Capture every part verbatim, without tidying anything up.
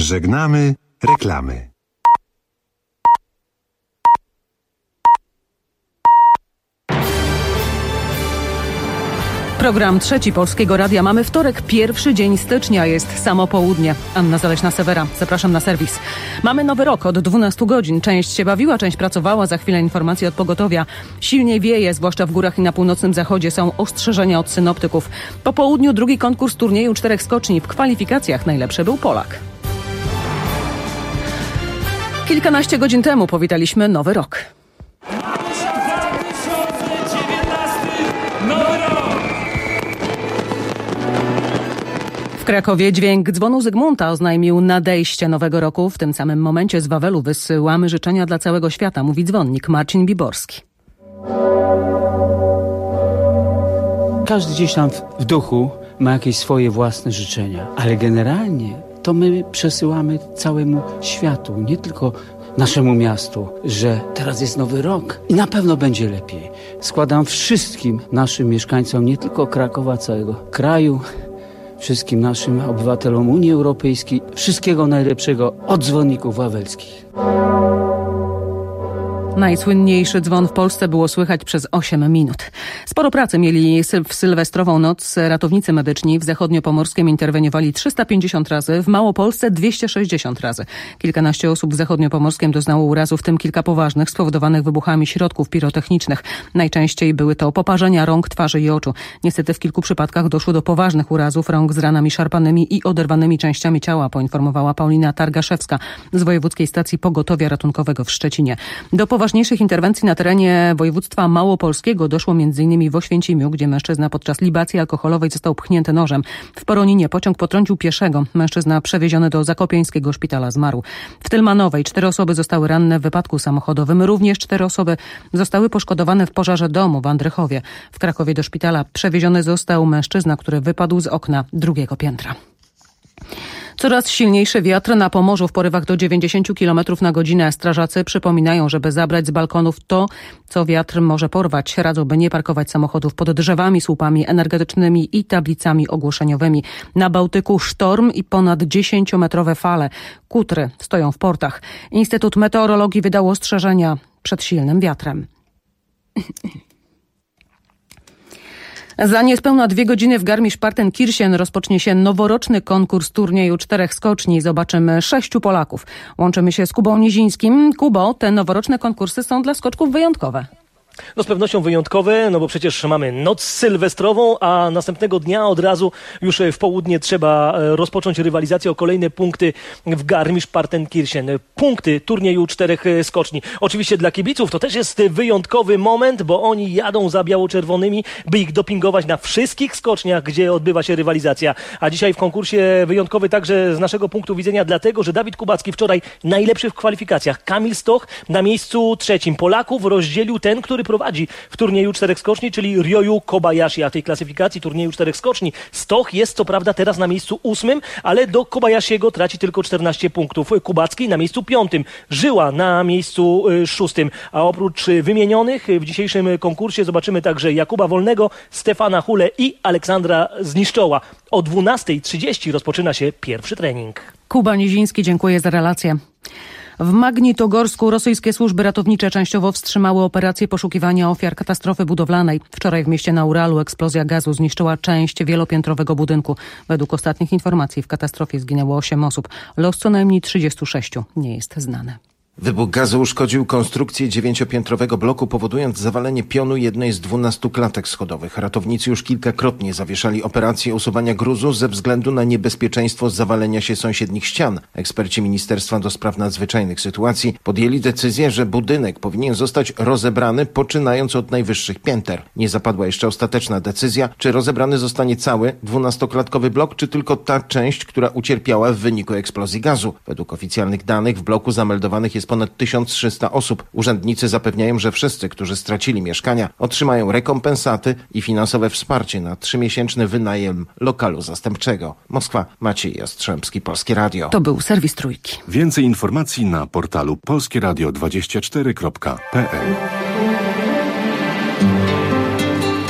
Żegnamy reklamy. Program Trzeci Polskiego Radia. Mamy wtorek, pierwszy dzień stycznia, jest samo południe. Anna Zaleśna-Sewera, zapraszam na serwis. Mamy nowy rok od dwunastu godzin. Część się bawiła, część pracowała. Za chwilę informacje od pogotowia. Silniej wieje, zwłaszcza w górach i na północnym zachodzie. Są ostrzeżenia od synoptyków. Po południu drugi konkurs turnieju czterech skoczni. W kwalifikacjach najlepszy był Polak. Kilkanaście godzin temu powitaliśmy nowy rok. W Krakowie dźwięk dzwonu Zygmunta oznajmił nadejście nowego roku. W tym samym momencie z Wawelu wysyłamy życzenia dla całego świata, mówi dzwonnik Marcin Biborski. Każdy gdzieś tam w duchu ma jakieś swoje własne życzenia, ale generalnie to my przesyłamy całemu światu, nie tylko naszemu miastu, że teraz jest nowy rok i na pewno będzie lepiej. Składam wszystkim naszym mieszkańcom, nie tylko Krakowa, całego kraju, wszystkim naszym obywatelom Unii Europejskiej wszystkiego najlepszego od dzwonników wawelskich. Najsłynniejszy dzwon w Polsce było słychać przez osiem minut. Sporo pracy mieli w sylwestrową noc ratownicy medyczni. W Zachodniopomorskiem interweniowali trzysta pięćdziesiąt razy, w Małopolsce dwieście sześćdziesiąt razy. Kilkanaście osób w Zachodniopomorskiem doznało urazu, w tym kilka poważnych, spowodowanych wybuchami środków pirotechnicznych. Najczęściej były to poparzenia rąk, twarzy i oczu. Niestety w kilku przypadkach doszło do poważnych urazów rąk z ranami szarpanymi i oderwanymi częściami ciała, poinformowała Paulina Targaszewska z Wojewódzkiej Stacji Pogotowia Ratunkowego w Szczecinie. Do ważniejszych interwencji na terenie województwa małopolskiego doszło m.in. w Oświęcimiu, gdzie mężczyzna podczas libacji alkoholowej został pchnięty nożem. W Poroninie pociąg potrącił pieszego. Mężczyzna przewieziony do Zakopieńskiego szpitala zmarł. W Tylmanowej cztery osoby zostały ranne w wypadku samochodowym. Również cztery osoby zostały poszkodowane w pożarze domu w Andrychowie. W Krakowie do szpitala przewieziony został mężczyzna, który wypadł z okna drugiego piętra. Coraz silniejszy wiatr na Pomorzu w porywach do dziewięćdziesiąt kilometrów na godzinę. Strażacy przypominają, żeby zabrać z balkonów to, co wiatr może porwać. Radzą, by nie parkować samochodów pod drzewami, słupami energetycznymi i tablicami ogłoszeniowymi. Na Bałtyku sztorm i ponad dziesięciometrowe fale. Kutry stoją w portach. Instytut Meteorologii wydał ostrzeżenia przed silnym wiatrem. Za niespełna dwie godziny w Garmisch-Partenkirchen rozpocznie się noworoczny konkurs turnieju czterech skoczni. Zobaczymy sześciu Polaków. Łączymy się z Kubą Nizińskim. Kubo, te noworoczne konkursy są dla skoczków wyjątkowe. No z pewnością wyjątkowe, no bo przecież mamy noc sylwestrową, a następnego dnia od razu już w południe trzeba rozpocząć rywalizację o kolejne punkty w Garmisch-Partenkirchen. Punkty turnieju czterech skoczni. Oczywiście dla kibiców to też jest wyjątkowy moment, bo oni jadą za biało-czerwonymi, by ich dopingować na wszystkich skoczniach, gdzie odbywa się rywalizacja. A dzisiaj w konkursie wyjątkowy także z naszego punktu widzenia, dlatego, że Dawid Kubacki wczoraj najlepszy w kwalifikacjach. Kamil Stoch na miejscu trzecim. Polaków rozdzielił ten, który prowadzi w turnieju czterech skoczni, czyli Ryoyu Kobayashi. A w tej klasyfikacji turnieju czterech skoczni Stoch jest co prawda teraz na miejscu ósmym, ale do Kobayashiego traci tylko czternaście punktów. Kubacki na miejscu piątym. Żyła na miejscu y, szóstym. A oprócz y, wymienionych w dzisiejszym konkursie zobaczymy także Jakuba Wolnego, Stefana Hulę i Aleksandra Zniszczoła. O dwunastej trzydzieści rozpoczyna się pierwszy trening. Kuba Niziński, dziękuję za relację. W Magnitogorsku rosyjskie służby ratownicze częściowo wstrzymały operację poszukiwania ofiar katastrofy budowlanej. Wczoraj w mieście na Uralu eksplozja gazu zniszczyła część wielopiętrowego budynku. Według ostatnich informacji w katastrofie zginęło osiem osób. Los co najmniej trzydziestu sześciu nie jest znany. Wybuch gazu uszkodził konstrukcję dziewięciopiętrowego bloku, powodując zawalenie pionu jednej z dwunastu klatek schodowych. Ratownicy już kilkakrotnie zawieszali operację usuwania gruzu ze względu na niebezpieczeństwo zawalenia się sąsiednich ścian. Eksperci Ministerstwa do Spraw Nadzwyczajnych Sytuacji podjęli decyzję, że budynek powinien zostać rozebrany, poczynając od najwyższych pięter. Nie zapadła jeszcze ostateczna decyzja, czy rozebrany zostanie cały dwunastoklatkowy blok, czy tylko ta część, która ucierpiała w wyniku eksplozji gazu. Według oficjalnych danych w bloku zameldowanych jest ponad tysiąc trzysta osób. Urzędnicy zapewniają, że wszyscy, którzy stracili mieszkania, otrzymają rekompensaty i finansowe wsparcie na trzymiesięczny wynajem lokalu zastępczego. Moskwa, Maciej Jastrzębski, Polskie Radio. To był serwis Trójki. Więcej informacji na portalu polskie radio dwadzieścia cztery kropka p l.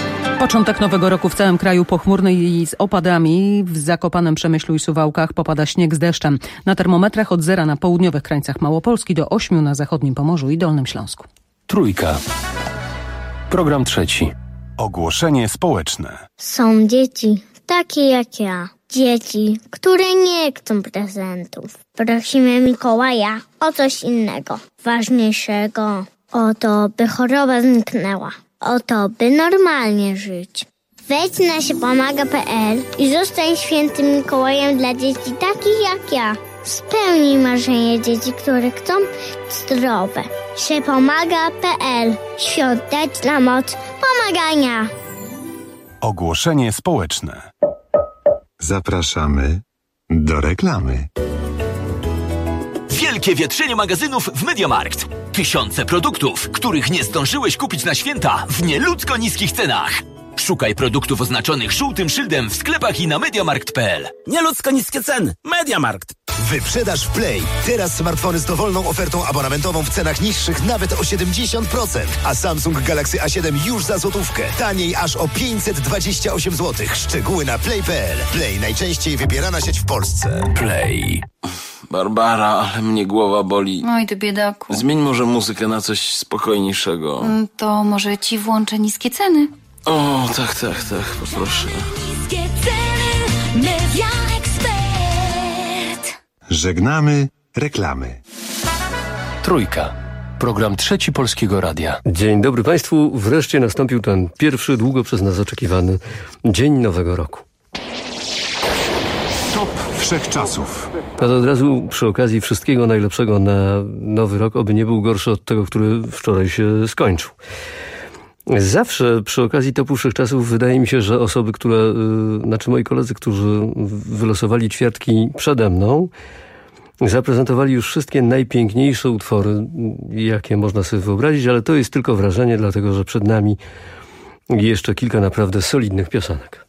Początek nowego roku w całym kraju pochmurny i z opadami. W Zakopanem, Przemyślu i Suwałkach popada śnieg z deszczem. Na termometrach od zera na południowych krańcach Małopolski do ośmiu na zachodnim Pomorzu i Dolnym Śląsku. Trójka. Program trzeci. Ogłoszenie społeczne. Są dzieci takie jak ja. Dzieci, które nie chcą prezentów. Prosimy Mikołaja o coś innego, ważniejszego. O to, by choroba zniknęła. O to, by normalnie żyć. Wejdź na siepomaga kropka pe el i zostań świętym Mikołajem dla dzieci takich jak ja. Spełnij marzenie dzieci, które chcą zdrowe. siepomaga kropka pe el. Świąteczna moc pomagania. Ogłoszenie społeczne. Zapraszamy do reklamy. Wielkie wietrzenie magazynów w MediaMarkt. Tysiące produktów, których nie zdążyłeś kupić na święta w nieludzko niskich cenach. Szukaj produktów oznaczonych żółtym szyldem w sklepach i na mediamarkt kropka pe el. Nieludzko niskie ceny. MediaMarkt. Wyprzedaż w Play. Teraz smartfony z dowolną ofertą abonamentową w cenach niższych nawet o siedemdziesiąt procent. A Samsung Galaxy A siedem już za złotówkę. Taniej aż o pięćset dwadzieścia osiem złotych. Szczegóły na play kropka pe el. Play, najczęściej wybierana sieć w Polsce. Play. Barbara, ale mnie głowa boli. Oj, ty biedaku. Zmień może muzykę na coś spokojniejszego. To może ci włączę niskie ceny. O, tak, tak, tak, poproszę. Niskie ceny, Media Expert. Żegnamy reklamy. Trójka. Program trzeci Polskiego Radia. Dzień dobry Państwu. Wreszcie nastąpił ten pierwszy, długo przez nas oczekiwany dzień Nowego Roku. Top wszechczasów. A to od razu przy okazji wszystkiego najlepszego na Nowy Rok, oby nie był gorszy od tego, który wczoraj się skończył. Zawsze przy okazji topu wszechczasów wydaje mi się, że osoby, które, znaczy moi koledzy, którzy wylosowali ćwiartki przede mną, zaprezentowali już wszystkie najpiękniejsze utwory, jakie można sobie wyobrazić, ale to jest tylko wrażenie, dlatego że przed nami jeszcze kilka naprawdę solidnych piosenek.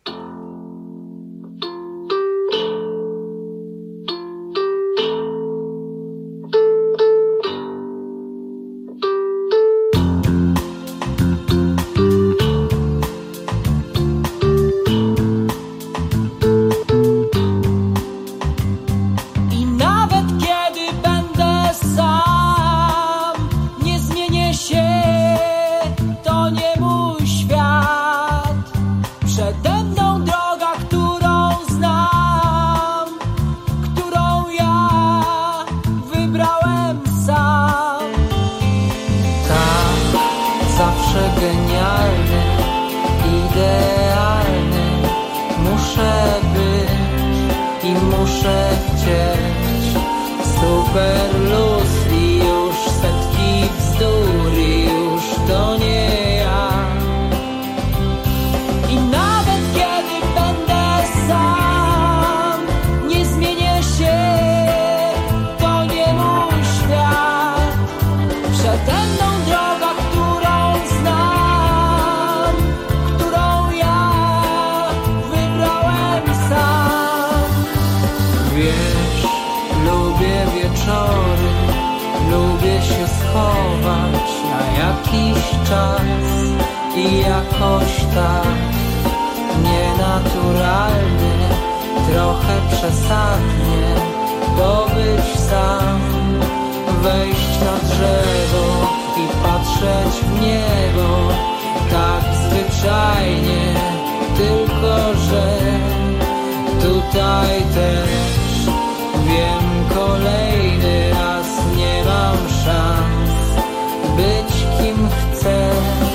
I jakoś tak nienaturalnie, trochę przesadnie pobyć sam, wejść na drzewo i patrzeć w niebo, tak zwyczajnie, tylko że tutaj też wiem, kolejny raz nie mam szans być kim chcę.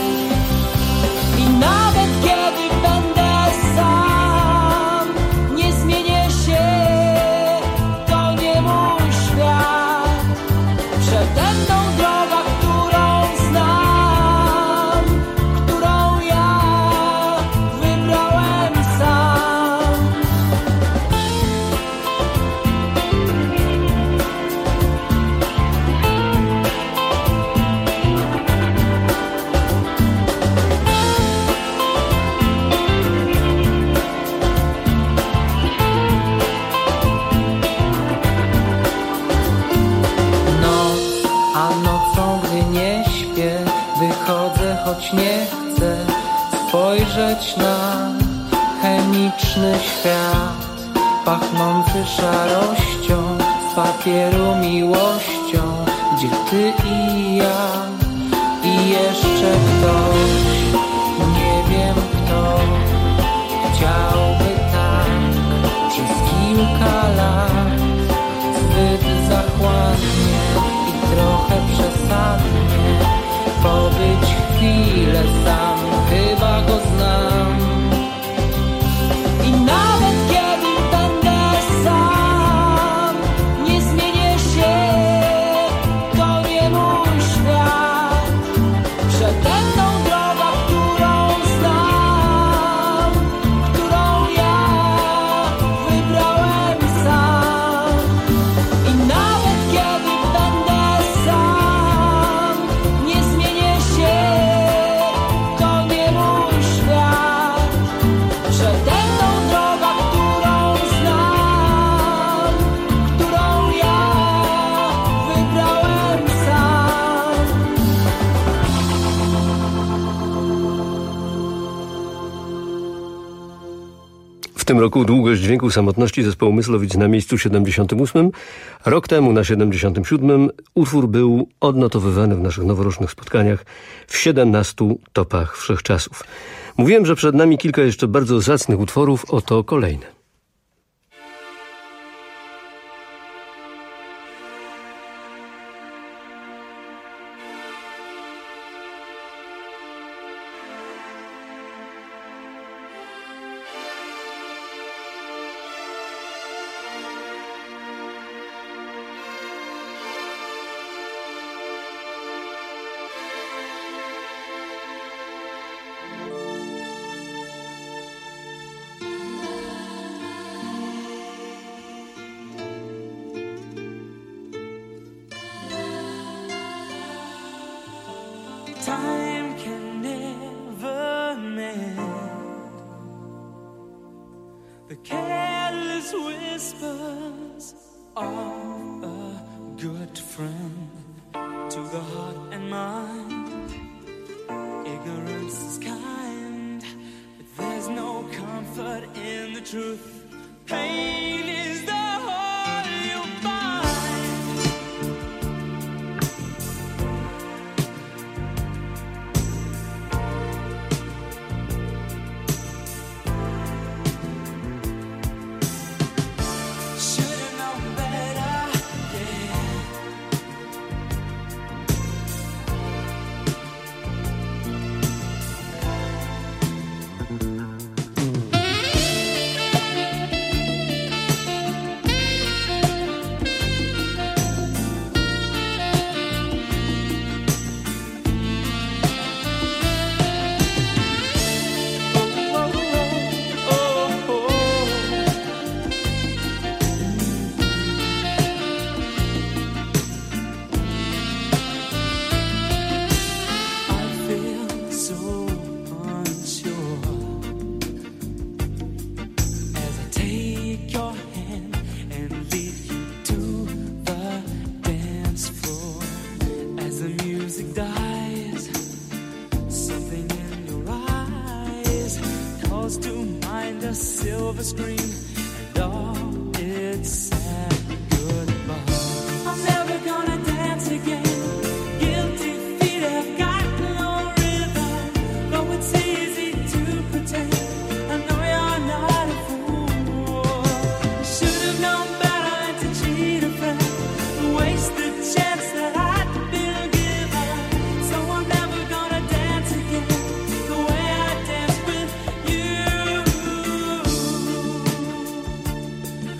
I nawet kiedy będę sam, nie zmienię się, to nie mój świat. Przede mną droga, którą znam, którą ja wybrałem sam. spojrzeć na chemiczny świat, pachnący szarością, z papieru miłością, gdzie ty i ja i jeszcze ktoś, nie wiem kto, chciałby tak przez kilka lat, zbyt zachłannie i trochę przesadnie, pobyć chwilę sam, chyba go znam. I nawet kiedy będę sam, nie zmienię się, to nie mój świat. Przede mną droga, którą znam, którą ja wybrałem sam. I nawet kiedy będę sam, nie zmienię się, to nie mój świat. Przede mną droga, którą znam, którą ja wybrałem sam. W tym roku długość dźwięku samotności zespołu Myslowic na miejscu siedemdziesiątym ósmym. Rok temu na siedemdziesiątym siódmym utwór był odnotowywany w naszych noworocznych spotkaniach w siedemnastu topach wszechczasów. Mówiłem, że przed nami kilka jeszcze bardzo zacnych utworów, oto kolejne. Time can never mend the careless whispers of a good friend to the heart and mind. Ignorance is kind, but there's no comfort in the truth. Pain is the whole you'll find. Should've known better, yeah. Silver screen and all its sad goodbye. I'm never gonna dance again. Guilty feet have got no rhythm. Though it's easy to pretend, I know you're not a fool. Should have known better than to cheat a friend, waste the chance that I'd been given. So I'm never gonna dance again the way I danced with you.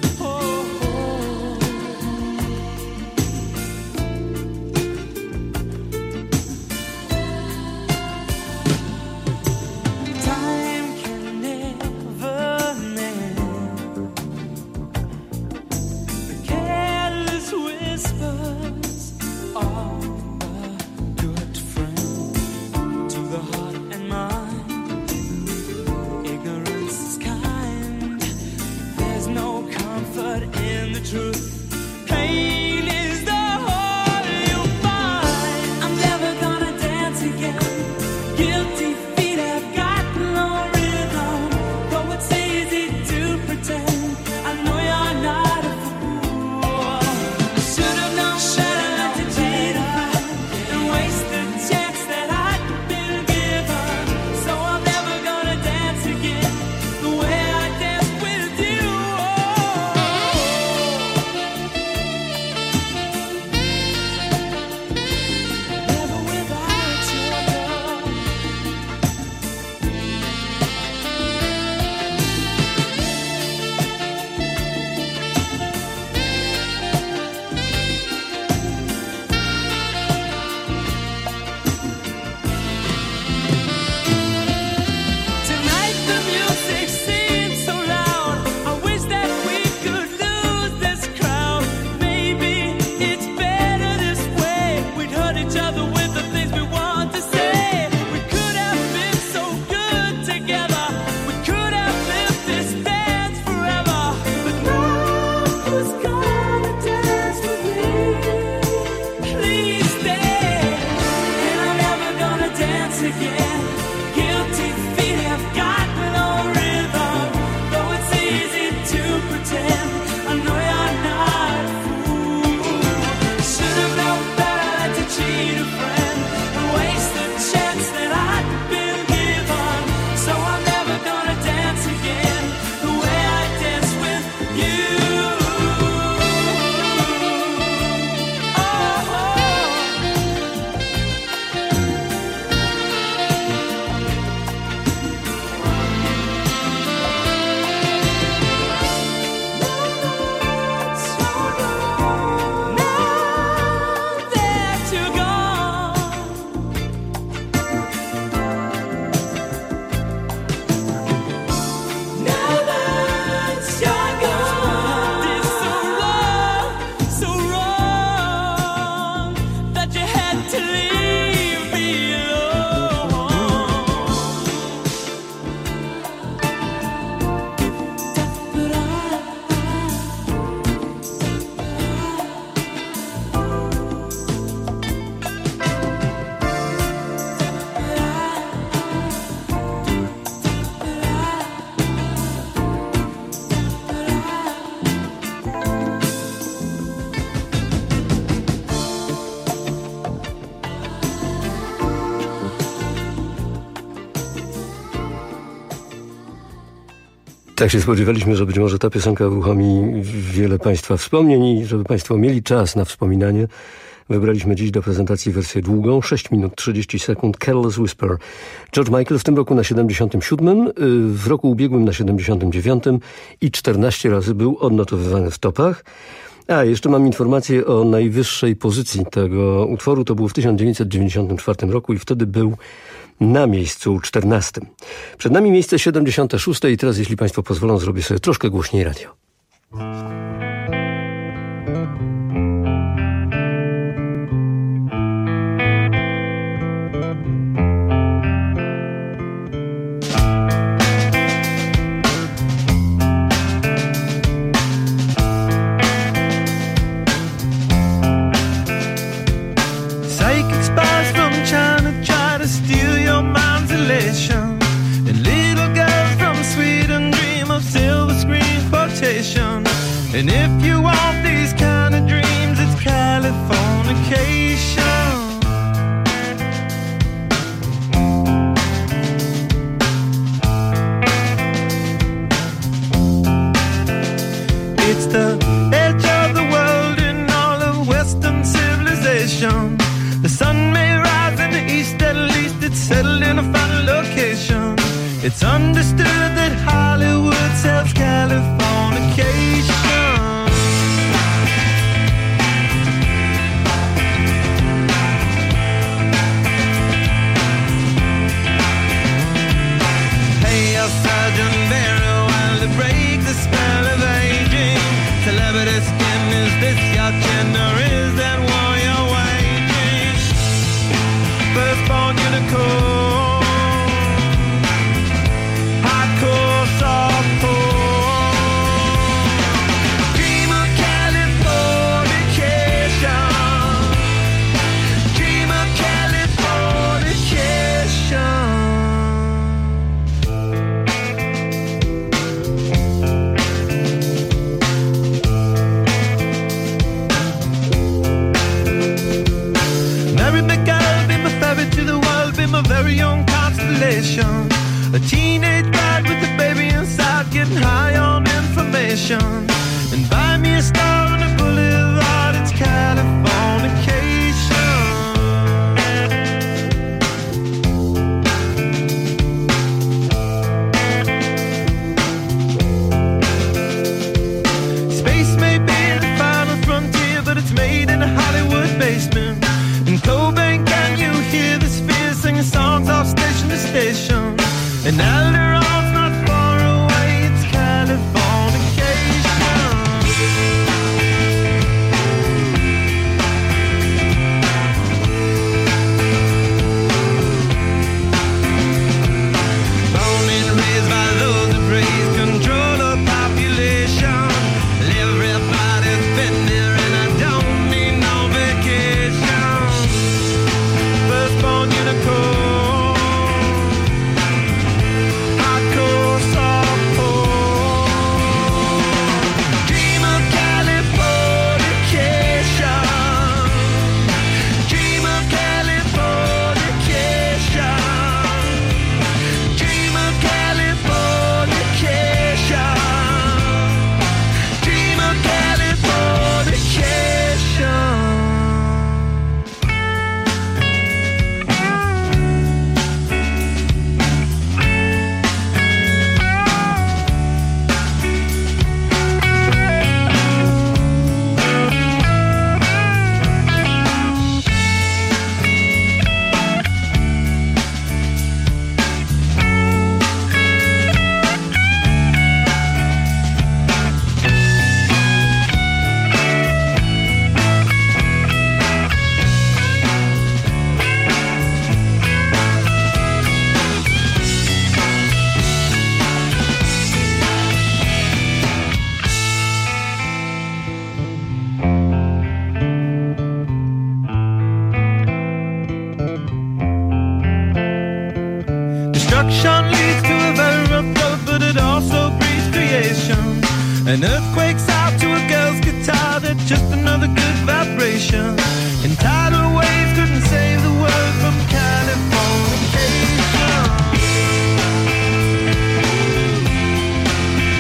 Tak się spodziewaliśmy, że być może ta piosenka uruchomi wiele Państwa wspomnień i żeby Państwo mieli czas na wspominanie. Wybraliśmy dziś do prezentacji wersję długą, sześć minut trzydzieści sekund, Careless Whisper. George Michael w tym roku na siedemdziesiątym siódmym, w roku ubiegłym na siedemdziesiątym dziewiątym i czternaście razy był odnotowywany w topach. A, jeszcze mam informację o najwyższej pozycji tego utworu. To było w tysiąc dziewięćset dziewięćdziesiątym czwartym roku i wtedy był na miejscu czternastym. Przed nami miejsce siedemdziesiąte szóste i teraz, jeśli Państwo pozwolą, zrobię sobie troszkę głośniej radio. Psychic spies from China try to steal your mind's elation, and little girls from Sweden dream of silver screen quotation. And if you want these kind of dreams, it's Californication. It's the edge of the world in all of Western civilization. The sun may rise in the east, at least it's settled in a final location. It's understood that Hollywood sells Californication. Hey, your Sergeant Barry, while to break the spell of aging. Celebrity skin, is this your chin or is that war you're waging? Firstborn unicorn, hardcore softcore. Dream of Californication, dream of Californication. Mary McGill, be my ferry to the world, be my very own constellation. A teenage bride with a baby inside, getting high on information. And buy me a star on a boulevard, it's Californication. Space may be the final frontier, but it's made in a Hollywood basement. In Cobain, can you hear the sphere singing songs off station to station? And Alderon's not far away, it's Californication. Born and raised by those that praise control of population. Everybody's been there and I don't need no vacation. Firstborn unicorn, hardcore softcore. Dream of Californication, dream of Californication, dream of Californication, dream of Californication. Destruction leads to a very rough road, but it also breeds creation. An earthquake's out to a girl's guitar, that's just another good vibration. And tidal waves couldn't save the world from Californication.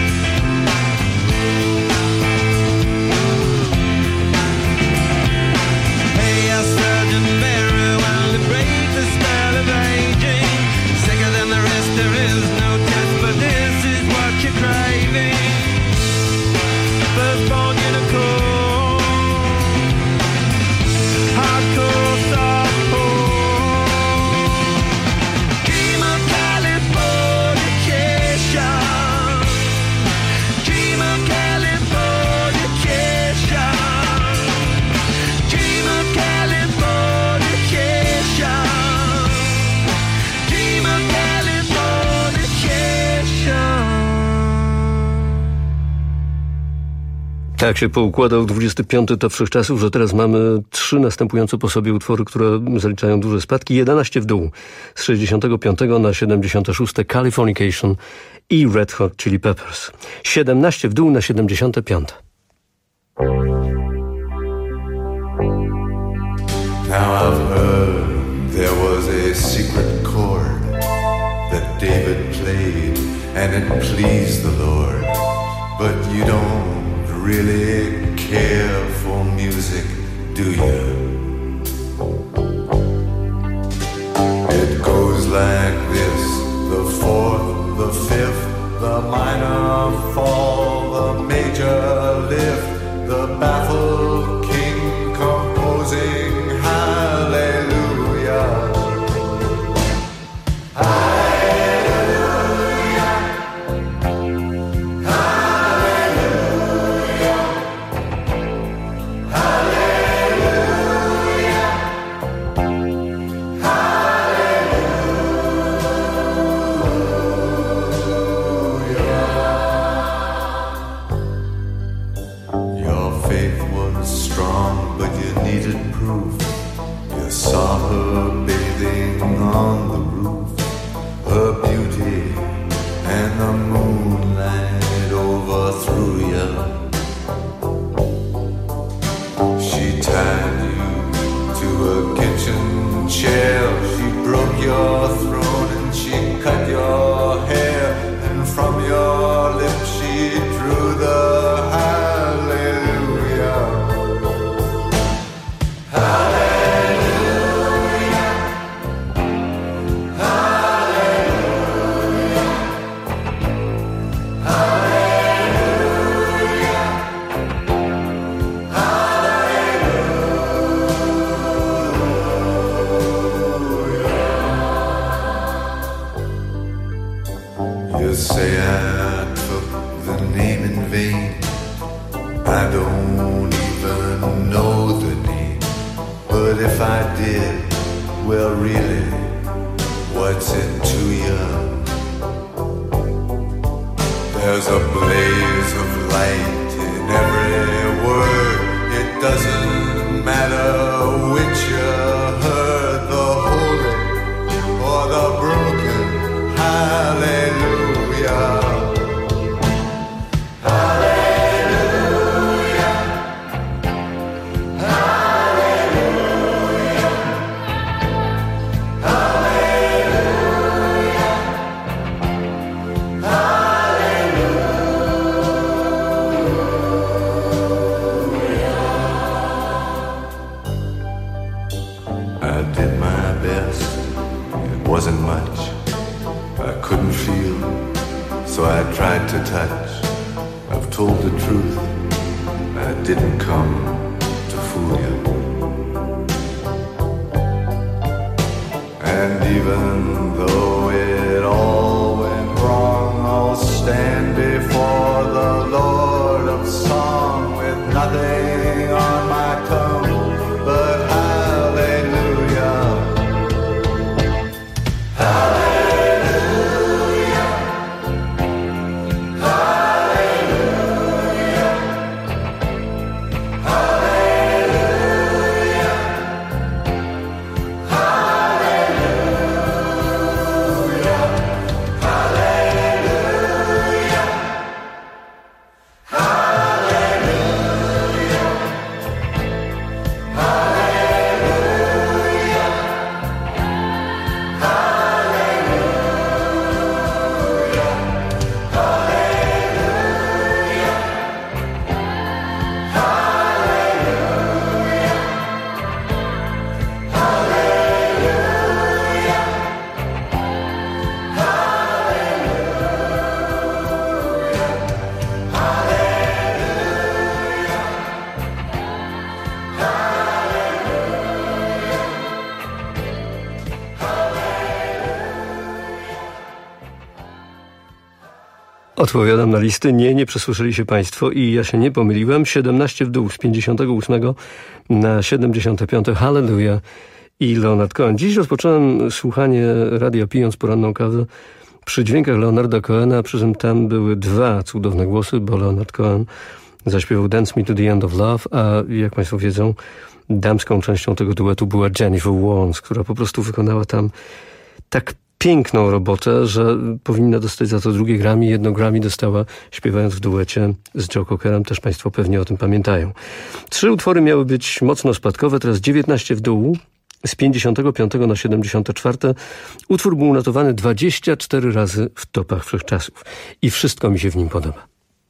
Tak się poukładał dwudziesty piąty to wszechczasów, że teraz mamy trzy następujące po sobie utwory, które zaliczają duże spadki. jedenaście w dół z sześćdziesiątego piątego na siedemdziesiąte szóste Californication i Red Hot Chili Peppers. siedemnaście w dół na siedemdziesiąte piąte. Now I've heard there was a secret chord that David played and it pleased the Lord. But you don't really care for music, do you? It goes like this, the fourth, the fifth, the minor fall, the major lift, the baffled king composing hallelujah. Hallelujah. Hallelujah. Hallelujah. Hallelujah. Your faith was strong, but you needed proof. You saw her bathing on the roof, her beauty and the moonlight overthrew you. She tied you to a kitchen chair, she broke your throne and she cut your hair, and from your lips she drew the hallelujah. Hallelujah. Hallelujah. Hallelujah. Hallelujah. You say I took the name in vain. I don't even know the name. But if I did, well really, what's it to you? There's a blaze of light in every word. It doesn't matter which you heard, the holy or the broken. Hallelujah. Hallelujah. Hallelujah. Hallelujah. Hallelujah. I did my best. It wasn't much. I couldn't feel, so I tried to touch. I've told the truth. I didn't come to fool you. And even though it all went wrong, I'll stand before the Lord of Song with nothing on my tongue but hallelujah. Hallelujah. Hallelujah. Hallelujah. Hallelujah. Hallelujah. Odpowiadam na listy. Nie, nie przesłyszeli się Państwo i ja się nie pomyliłem. siedemnaście w dół z pięćdziesiątego ósmego na siedemdziesiąte piąte Hallelujah i Leonard Cohen. Dziś rozpocząłem słuchanie radia pijąc poranną kawę przy dźwiękach Leonarda Cohena, przy czym tam były dwa cudowne głosy, bo Leonard Cohen zaśpiewał Dance Me to the End of Love, a jak Państwo wiedzą, damską częścią tego duetu była Jennifer Warnes, która po prostu wykonała tam tak piękną robotę, że powinna dostać za to drugie Grammy. Jedno Grammy dostała śpiewając w duecie z Joe Cockerem. Też Państwo pewnie o tym pamiętają. Trzy utwory miały być mocno spadkowe, teraz dziewiętnaście w dół. Z pięćdziesiątego piątego na siedemdziesiąte czwarte utwór był notowany dwadzieścia cztery razy w topach wszechczasów. I wszystko mi się w nim podoba.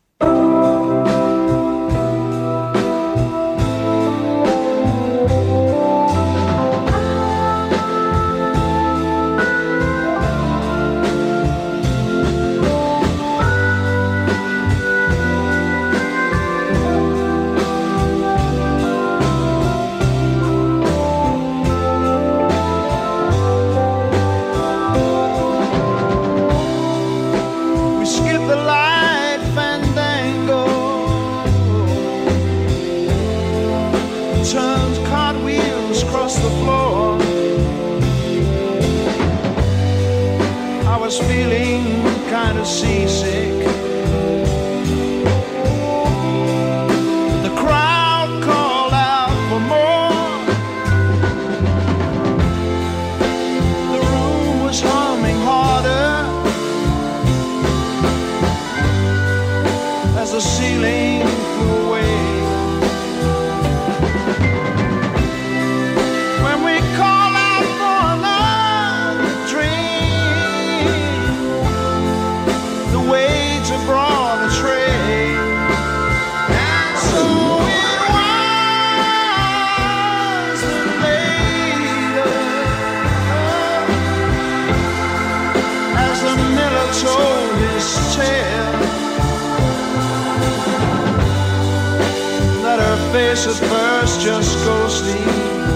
At first just go sleep,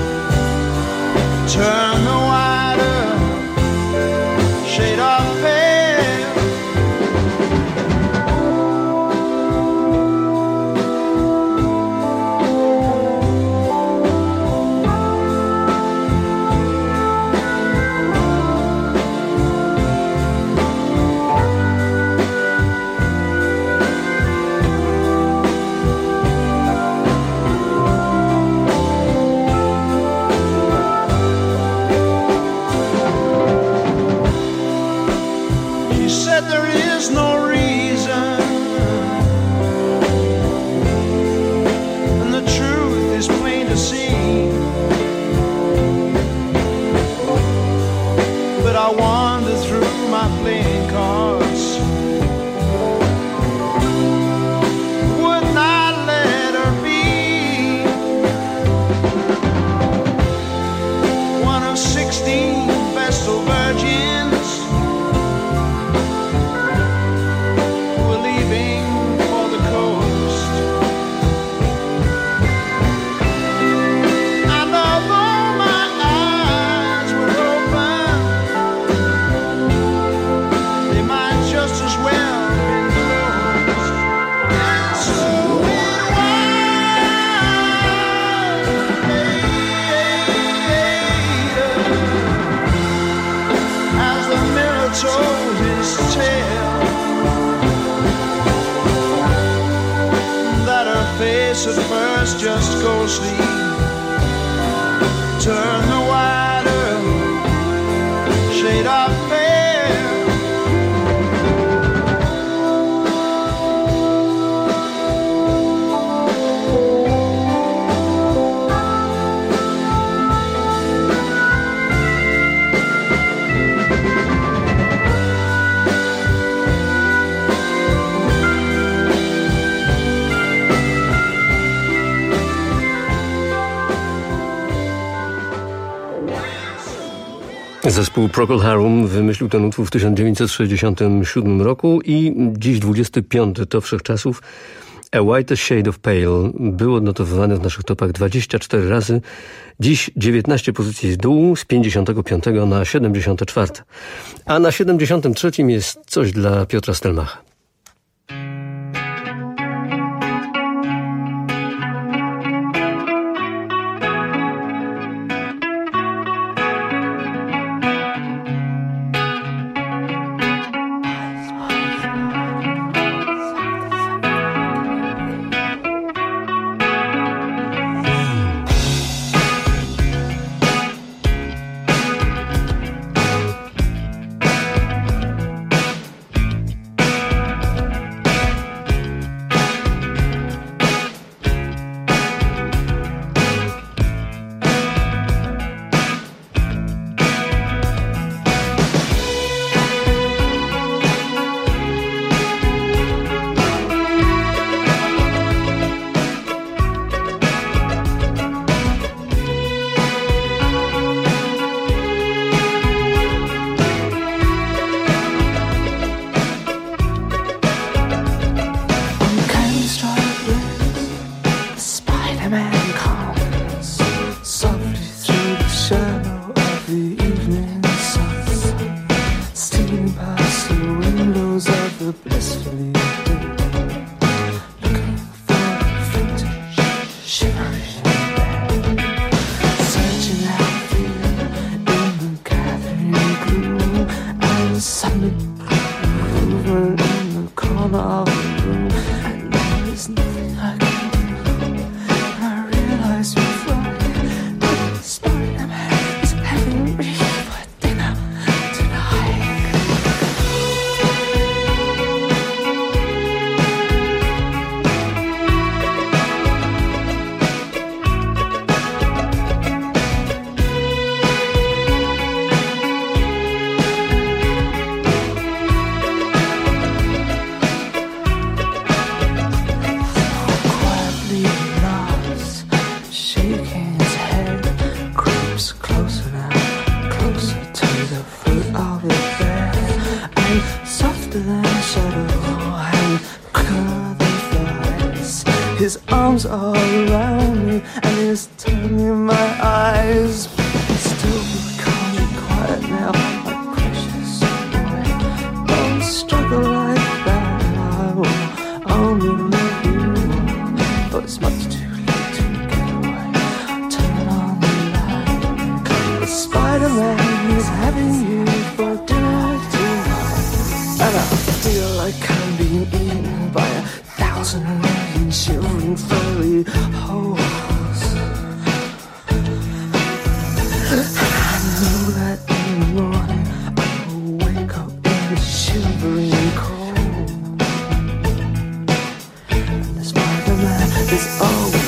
turn the wider shade of pale. At first just go sleep, turn the wider shade of pale. Zespół Procol Harum wymyślił ten utwór w tysiąc dziewięćset sześćdziesiątym siódmym roku i dziś dwudziesty piąty to wszechczasów A White Shade of Pale był odnotowywany w naszych topach dwadzieścia cztery razy. Dziś dziewiętnaście pozycji z dół z pięćdziesiątego piątego na siedemdziesiąte czwarte. A na siedemdziesiątym trzecim jest coś dla Piotra Stelmacha. room. And there is nothing I can do. And I realize before I get started, I'm is having me for dinner tonight. Quietly nods, shaking his head, creeps closer now, closer to the foot of the bed, and softer than a shadow, and quicker than flies. His arms are around me, and he's turning my eyes. But still, calm and quiet now, my precious boy. Don't struggle like that, I will only love you more. But it's much too late to get away. Turn on the light. The Spider-Man is having you for dinner tonight. And I feel like I'm being eaten by a thousand million shivering furry holes. I know that in the morning I will wake up in the shivering cold. And the Spider-Man is always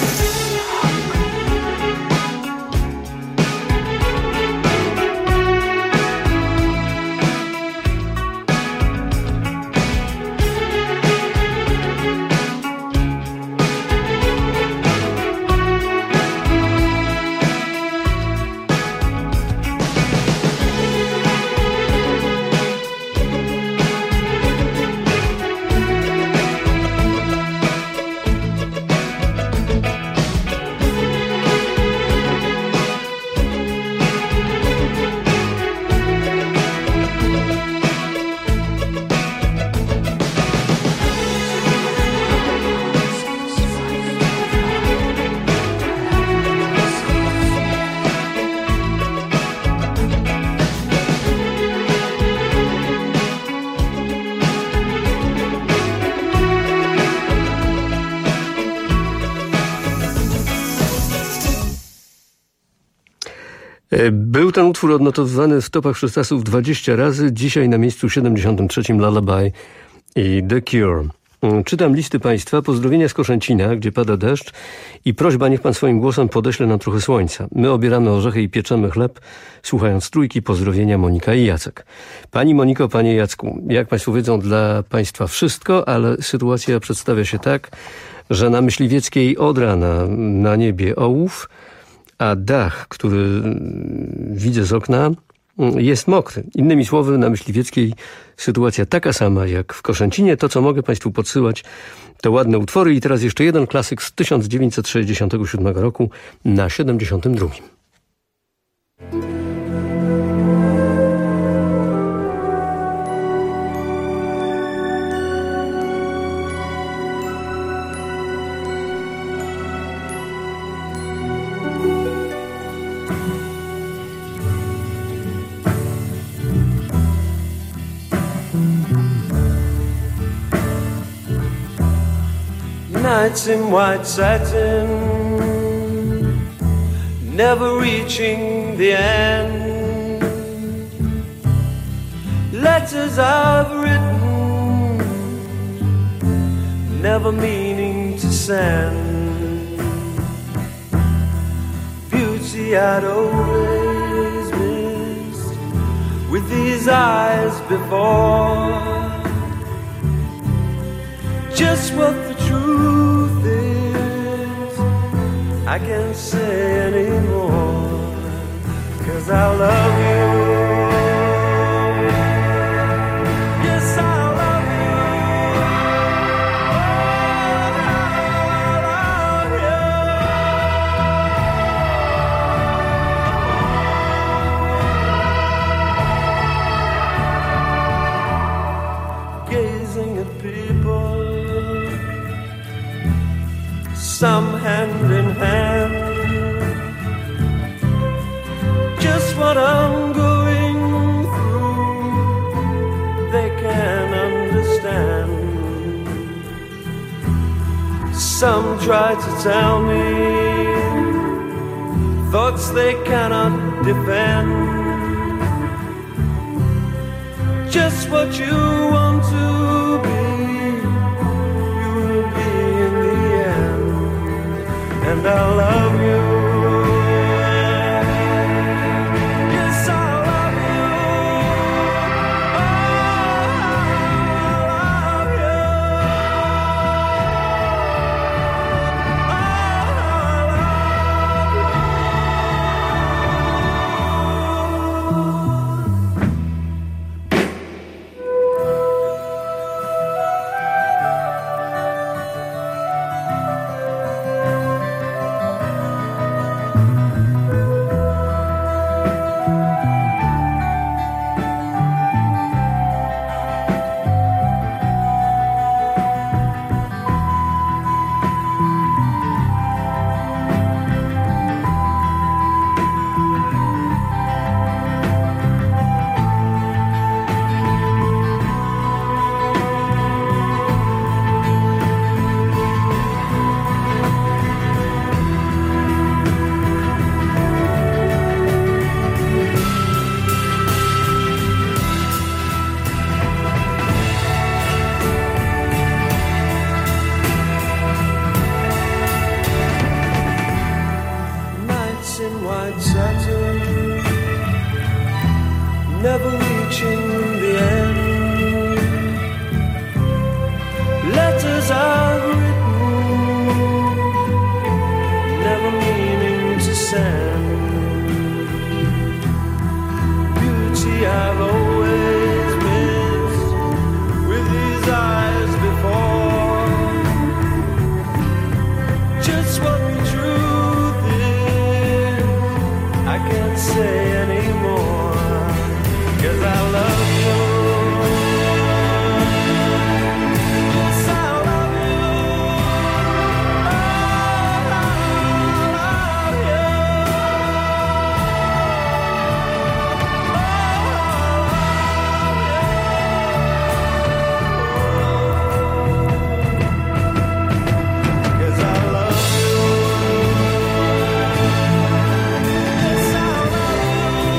Był ten utwór odnotowywany w topach szesnastów dwadzieścia razy, dzisiaj na miejscu siedemdziesiątym trzecim Lullaby i The Cure. Czytam listy państwa, pozdrowienia z Koszęcina, gdzie pada deszcz i prośba, niech pan swoim głosem podeśle nam trochę słońca. My obieramy orzechy i pieczemy chleb, słuchając Trójki. Pozdrowienia Monika i Jacek. Pani Moniko, panie Jacku, jak państwo wiedzą, dla państwa wszystko, ale sytuacja przedstawia się tak, że na Myśliwieckiej od rana na niebie ołów, a dach, który widzę z okna, jest mokry. Innymi słowy, na Myśliwieckiej sytuacja taka sama jak w Koszęcinie. To, co mogę państwu podsyłać, to ładne utwory. I teraz jeszcze jeden klasyk z tysiąc dziewięćset sześćdziesiątego siódmego roku na siedemdziesiątym drugim. Nights in white satin, never reaching the end. Letters I've written, never meaning to send. Beauty I'd always missed with these eyes before. Just what the truth is, I can't say anymore, 'cause I love you. Yes, I love you. I love you. Gazing at people, some hand in hand, just what I'm going through, they can understand. Some try to tell me thoughts they cannot defend. Just what you want to be, you will be in the end. And I love you. Never reaching the end. Letters I've written, never meaning to send. Beauty I've always missed with these eyes before. Just what the truth is, I can't say anymore. 'Cause I love you. Yes, I love you. Oh, I love you. Oh, 'cause I love you. Yes, I love you.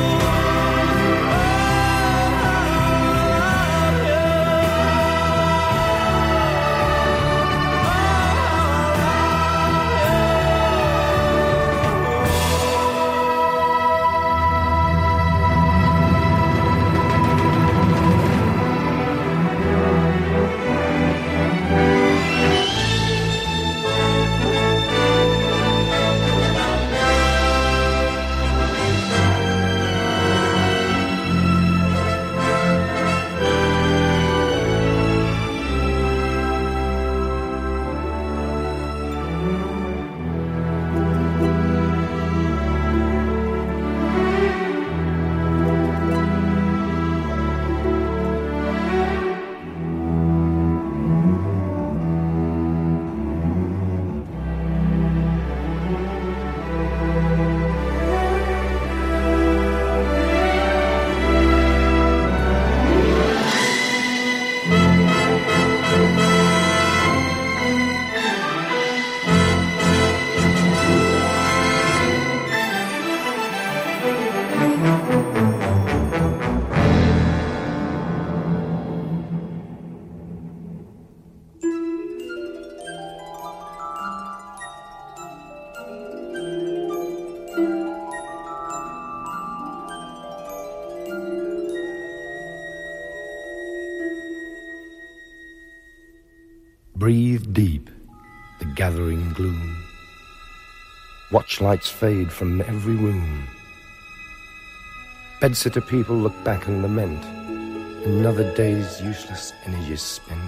Breathe deep the gathering gloom. Watch lights fade from every room. Bedsitter people look back and lament. Another day's useless energies spent.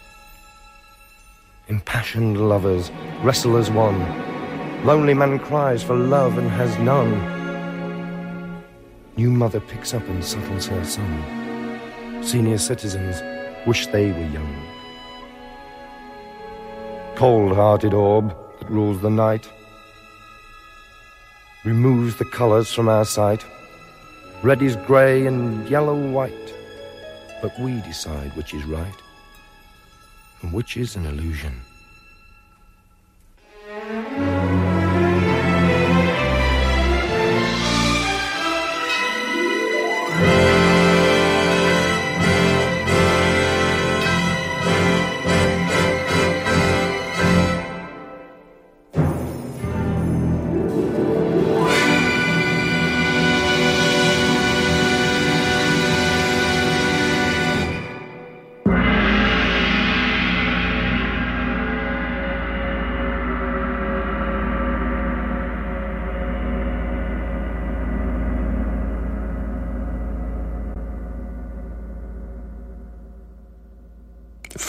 Impassioned lovers wrestle as one. Lonely man cries for love and has none. New mother picks up and settles her son. Senior citizens wish they were young. Cold-hearted orb that rules the night removes the colours from our sight. Red is grey and yellow white, but we decide which is right and which is an illusion.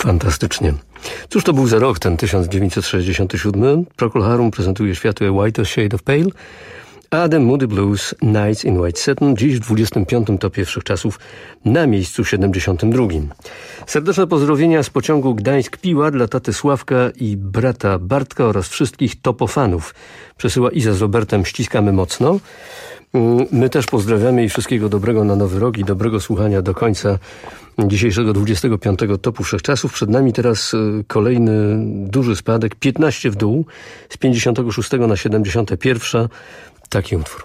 Fantastycznie. Cóż to był za rok, ten tysiąc dziewięćset sześćdziesiąty siódmy? Procol Harum prezentuje światu A Whiter Shade of Pale, a The Moody Blues Nights in White Satin dziś w dwudziestym piątym topie wszechczasów na miejscu siedemdziesiątym drugim. Serdeczne pozdrowienia z pociągu Gdańsk-Piła dla taty Sławka i brata Bartka oraz wszystkich topofanów. Przesyła Iza z Robertem, ściskamy mocno. My też pozdrawiamy i wszystkiego dobrego na nowy rok i dobrego słuchania do końca dzisiejszego dwudziestego piątego topu wszechczasów. Przed nami teraz kolejny duży spadek, piętnaście w dół, z pięćdziesiątego szóstego na siedemdziesiąte pierwsze. Taki utwór.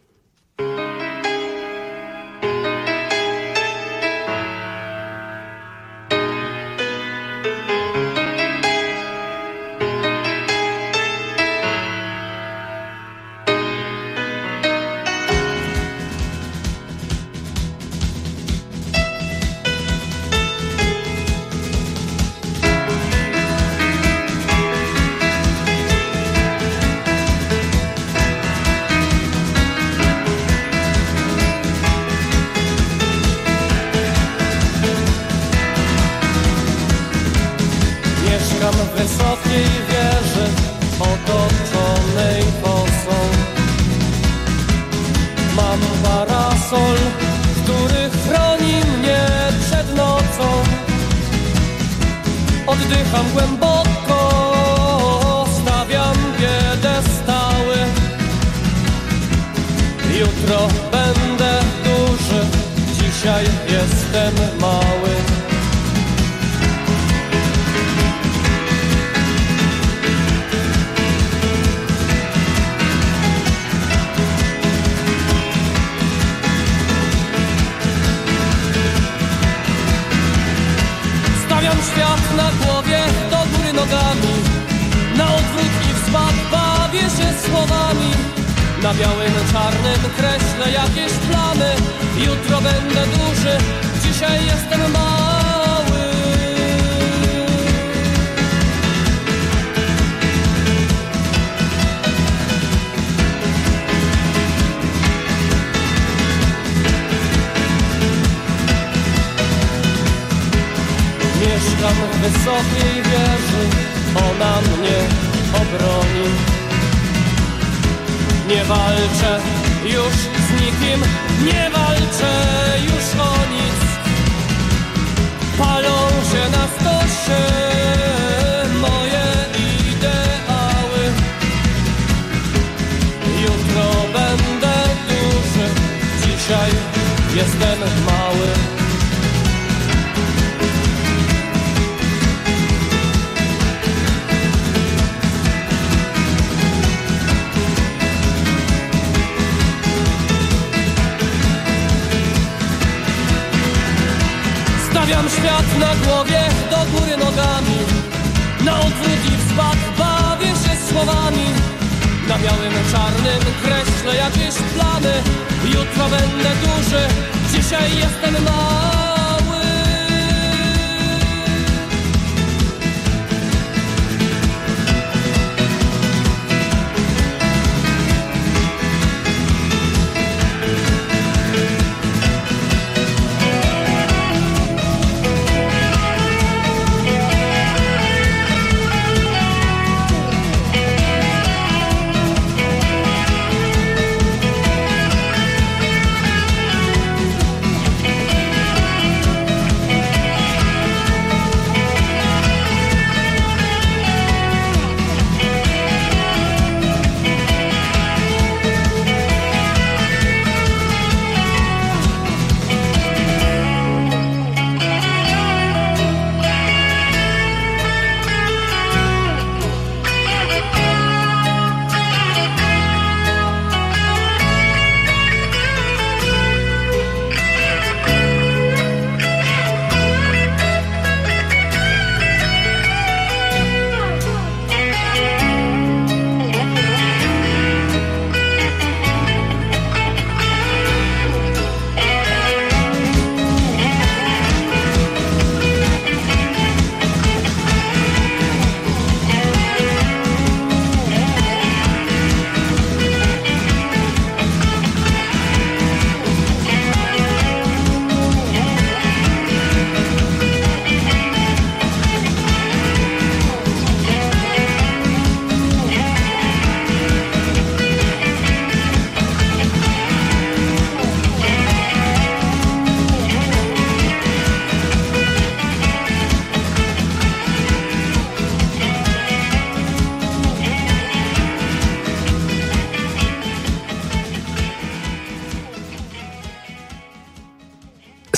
w wysokiej wieży otoczonej fosą. Mam parasol, który chroni mnie przed nocą. Oddycham głęboko, stawiam piedestały. Jutro będę duży, dzisiaj jestem mały. Stawiam świat na głowie, do góry nogami. Na odwrót i w spad bawię się słowami. Na białym, czarnym kreślę jakieś plany. Jutro będę duży, dzisiaj jestem mały. Mieszkam w wysokiej wieży, ona mnie obroni. Nie walczę już z nikim, nie walczę już o nic. Palą się na stosie moje ideały. Jutro będę duży, dzisiaj jestem mały. Stawiam świat na głowie, do góry nogami. Na odwrót i w spad bawię się słowami. Na białym, czarnym kreślę jakieś plany. Jutro będę duży, dzisiaj jestem mały.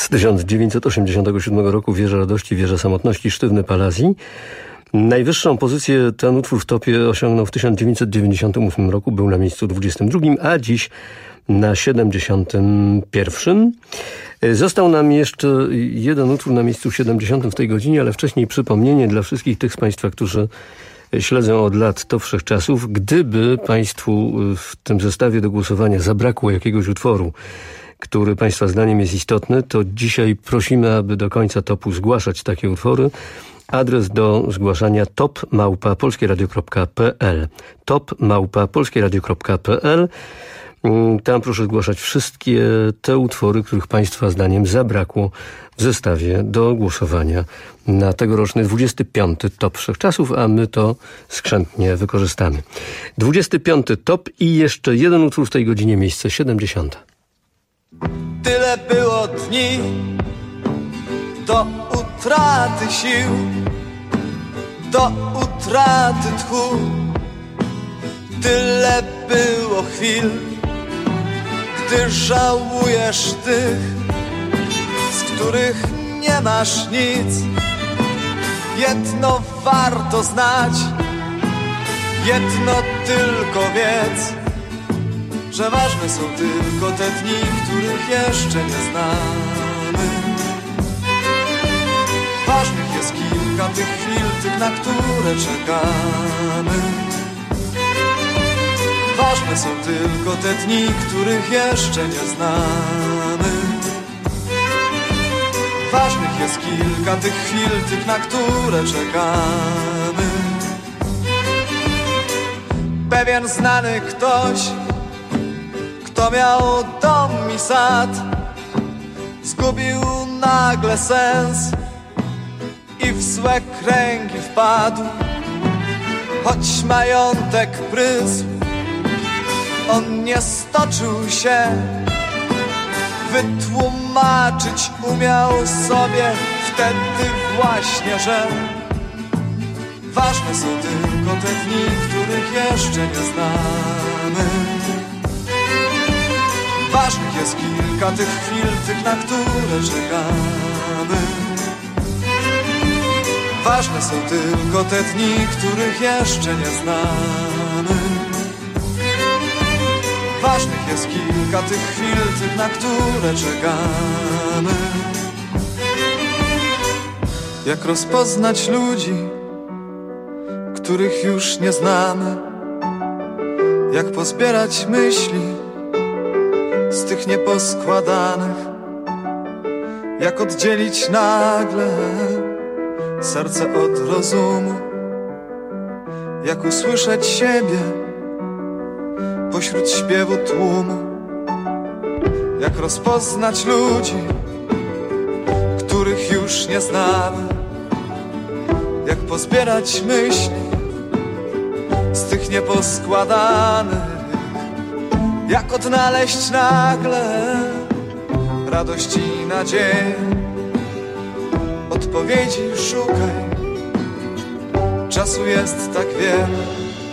tysiąc dziewięćset osiemdziesiątego siódmego roku Wieża Radości, Wieża Samotności, Sztywny Palazzi. Najwyższą pozycję ten utwór w topie osiągnął w tysiąc dziewięćset dziewięćdziesiątym ósmym roku, był na miejscu dwudziestym drugim, a dziś na siedemdziesiątym pierwszym. Został nam jeszcze jeden utwór na miejscu siedemdziesiątym w tej godzinie, ale wcześniej przypomnienie dla wszystkich tych z Państwa, którzy śledzą od lat Top Wszechczasów. Gdyby Państwu w tym zestawie do głosowania zabrakło jakiegoś utworu, który Państwa zdaniem jest istotny, to dzisiaj prosimy, aby do końca topu zgłaszać takie utwory. Adres do zgłaszania top małpa polskieradio kropka p l. top małpa polskieradio kropka p l. Tam proszę zgłaszać wszystkie te utwory, których Państwa zdaniem zabrakło w zestawie do głosowania na tegoroczny dwudziesty piąty Top Wszechczasów, a my to skrzętnie wykorzystamy. dwudziesty piąty Top i jeszcze jeden utwór w tej godzinie, miejsce siedemdziesiąte. Tyle było dni do utraty sił, do utraty tchu. Tyle było chwil, gdy żałujesz tych, z których nie masz nic. Jedno warto znać, jedno tylko wiedz, że ważne są tylko te dni, których jeszcze nie znamy. Ważnych jest kilka tych chwil, tych, na które czekamy. Ważne są tylko te dni, których jeszcze nie znamy. Ważnych jest kilka tych chwil, tych, na które czekamy. Pewien znany ktoś, kto miał dom i sad, zgubił nagle sens i w złe kręgi wpadł. Choć majątek prysł, on nie stoczył się, wytłumaczyć umiał sobie wtedy właśnie, że ważne są tylko te dni, których jeszcze nie znamy. Ważnych jest kilka tych chwil, tych, na które czekamy. Ważne są tylko te dni, których jeszcze nie znamy. Ważnych jest kilka tych chwil, tych, na które czekamy. Jak rozpoznać ludzi, których już nie znamy? Jak pozbierać myśli z tych nieposkładanych? Jak oddzielić nagle serce od rozumu? Jak usłyszeć siebie pośród śpiewu tłumu? Jak rozpoznać ludzi, których już nie znamy? Jak pozbierać myśli z tych nieposkładanych? Jak odnaleźć nagle radość i nadzieję? Odpowiedzi szukaj, czasu jest tak wiele.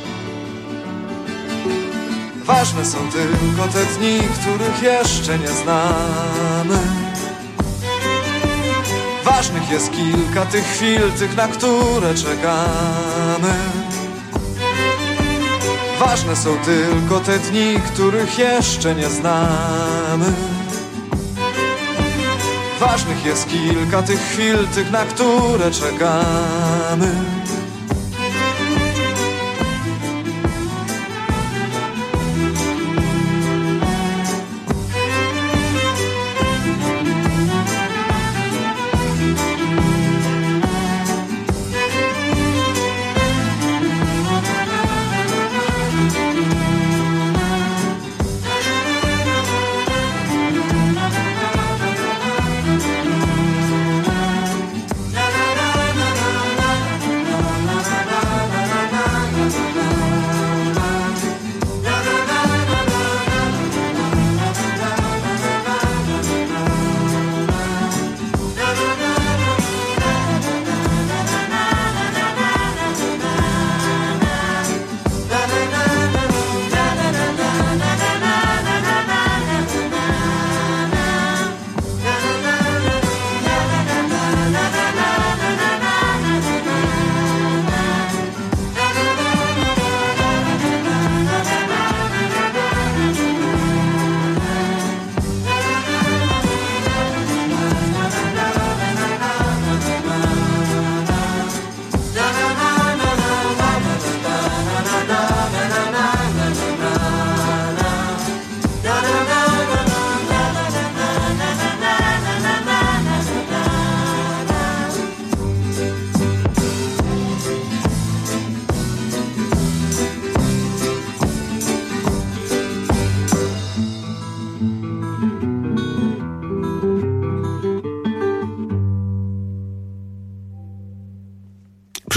Ważne są tylko te dni, których jeszcze nie znamy. Ważnych jest kilka tych chwil, tych, na które czekamy. Ważne są tylko te dni, których jeszcze nie znamy. Ważnych jest kilka tych chwil, tych, na które czekamy.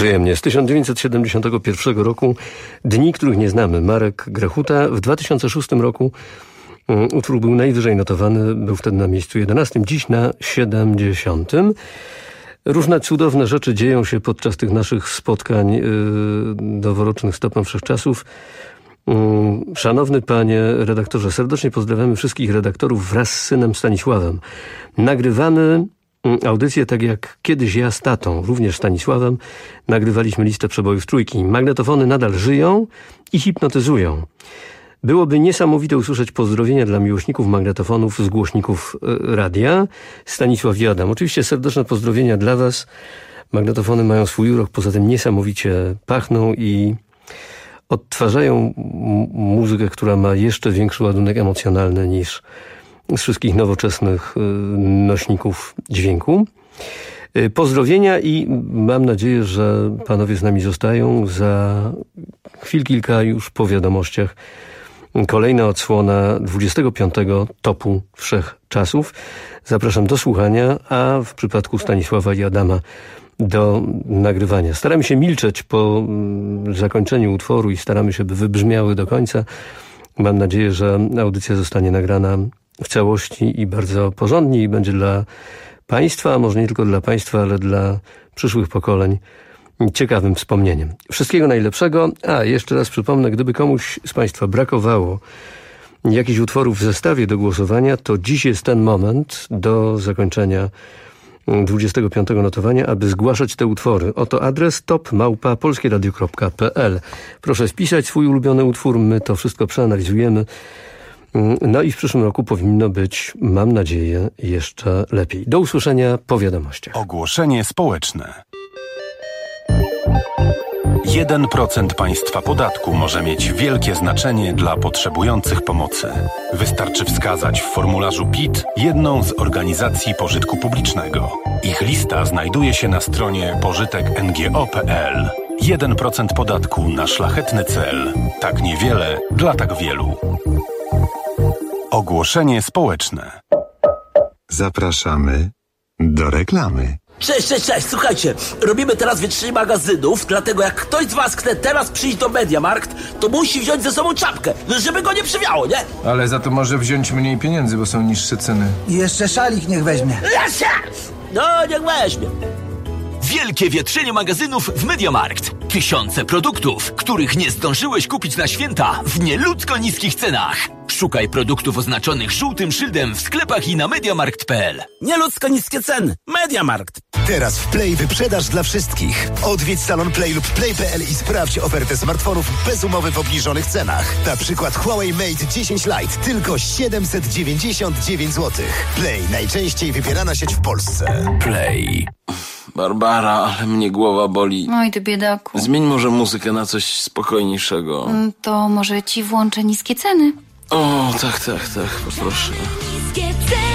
Przyjemnie. Z tysiąc dziewięćset siedemdziesiątego pierwszego roku Dni, których nie znamy. Marek Grechuta. W dwa tysiące szóstym roku um, utwór był najwyżej notowany. Był wtedy na miejscu jedenastym, dziś na siedemdziesiątym. Różne cudowne rzeczy dzieją się podczas tych naszych spotkań yy, noworocznych Stopem Wszechczasów. Yy, szanowny panie redaktorze, serdecznie pozdrawiamy wszystkich redaktorów wraz z synem Stanisławem. Nagrywamy audycję tak jak kiedyś ja z tatą, również Stanisławem, nagrywaliśmy listę przebojów Trójki. Magnetofony nadal żyją i hipnotyzują. Byłoby niesamowite usłyszeć pozdrowienia dla miłośników magnetofonów z głośników y, radia. Stanisław i Adam. Oczywiście serdeczne pozdrowienia dla was. Magnetofony mają swój urok, poza tym niesamowicie pachną i odtwarzają m- muzykę, która ma jeszcze większy ładunek emocjonalny niż z wszystkich nowoczesnych y, nośników dźwięku. Y, pozdrowienia i mam nadzieję, że panowie z nami zostają. Za chwil kilka już po wiadomościach kolejna odsłona dwudziestego piątego Topu Wszechczasów. Zapraszam do słuchania, a w przypadku Stanisława i Adama do nagrywania. Staramy się milczeć po mm, zakończeniu utworu i staramy się, by wybrzmiały do końca. Mam nadzieję, że audycja zostanie nagrana w całości i bardzo porządnie i będzie dla państwa, a może nie tylko dla państwa, ale dla przyszłych pokoleń ciekawym wspomnieniem. Wszystkiego najlepszego. A, jeszcze raz przypomnę, gdyby komuś z państwa brakowało jakichś utworów w zestawie do głosowania, to dziś jest ten moment do zakończenia dwudziestego piątego notowania, aby zgłaszać te utwory. Oto adres top małpa polskieradio kropka pe el. Proszę spisać swój ulubiony utwór, my to wszystko przeanalizujemy. No i w przyszłym roku powinno być, mam nadzieję, jeszcze lepiej. Do usłyszenia po wiadomościach. Ogłoszenie społeczne. jeden procent państwa podatku może mieć wielkie znaczenie dla potrzebujących pomocy. Wystarczy wskazać w formularzu P I T jedną z organizacji pożytku publicznego. Ich lista znajduje się na stronie pożytek n g o kropka p l. jeden procent podatku na szlachetny cel. Tak niewiele dla tak wielu. Ogłoszenie społeczne. Zapraszamy do reklamy. Cześć, cześć, cześć, słuchajcie, robimy teraz wietrzenie magazynów, dlatego jak ktoś z was chce teraz przyjść do MediaMarkt, to musi wziąć ze sobą czapkę, żeby go nie przywiało, nie? Ale za to może wziąć mniej pieniędzy, bo są niższe ceny. I jeszcze szalik niech weźmie. Jasia! No, niech weźmie. Wielkie wietrzenie magazynów w MediaMarkt. Tysiące produktów, których nie zdążyłeś kupić na święta w nieludzko niskich cenach. Szukaj produktów oznaczonych żółtym szyldem w sklepach i na mediamarkt kropka pe el. Nieludzko niskie ceny. MediaMarkt. Teraz w Play wyprzedaż dla wszystkich. Odwiedź salon Play lub play kropka pe el i sprawdź ofertę smartfonów bez umowy w obniżonych cenach. Na przykład Huawei Mate dziesięć Lite tylko siedemset dziewięćdziesiąt dziewięć złotych. Play, najczęściej wybierana sieć w Polsce. Play. Barbara, ale mnie głowa boli. Oj, ty biedaku. Zmień może muzykę na coś spokojniejszego. To może ci włączę niskie ceny? O, tak, tak, tak, poproszę. Niskie ceny.